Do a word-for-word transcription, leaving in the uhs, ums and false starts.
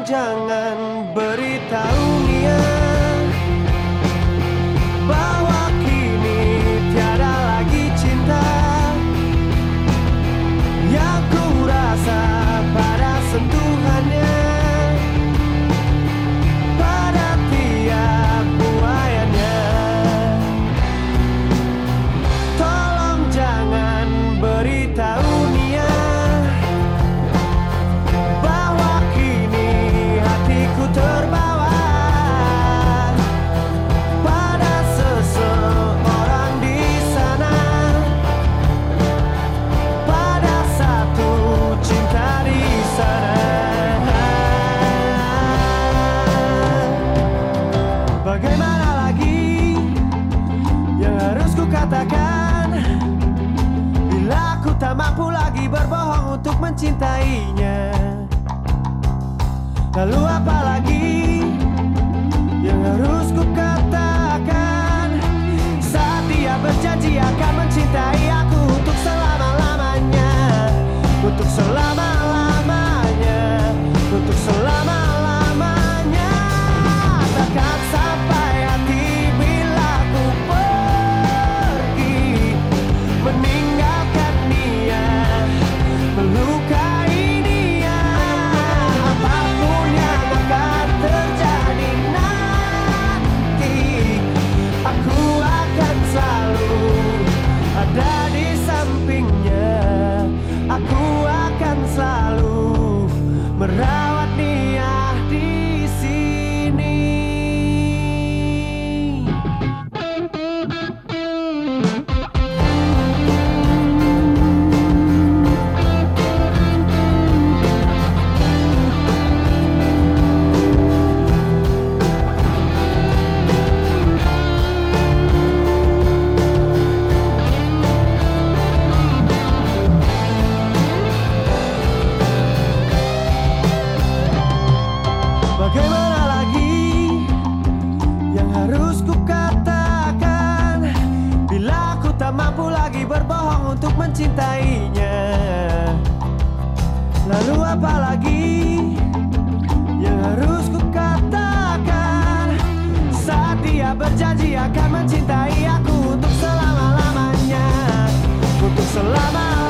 jangan beritahu dia bahwa kini tiada lagi cinta yang ku rasa pada sentuhannya, pada tiap buayannya. Tolong jangan beritahu dia bahwa kini hatiku terbawa pada seseorang di sana, pada satu cinta di sana. Bagaimana lagi yang harus ku katakan bila aku tak mampu lagi berbohong untuk mencintainya? Lalu apa lagi yang harus ku katakan saat dia berjanji akan mencintai aku untuk selama-lamanya, untuk selama-lamanya, untuk selama-lamanya. Takkan sampai hati bila ku pergi meninggalkan dia, melukai dia. Apapun yang akan terjadi nanti, aku akan selalu ada di sampingnya. Aku akan selalu merawat dia di sini. Bagaimana lagi yang harus ku katakan bila aku tak mampu lagi berbohong untuk mencintainya? Lalu apa lagi yang harus ku katakan saat dia berjanji akan mencintai aku untuk selama-lamanya, untuk selama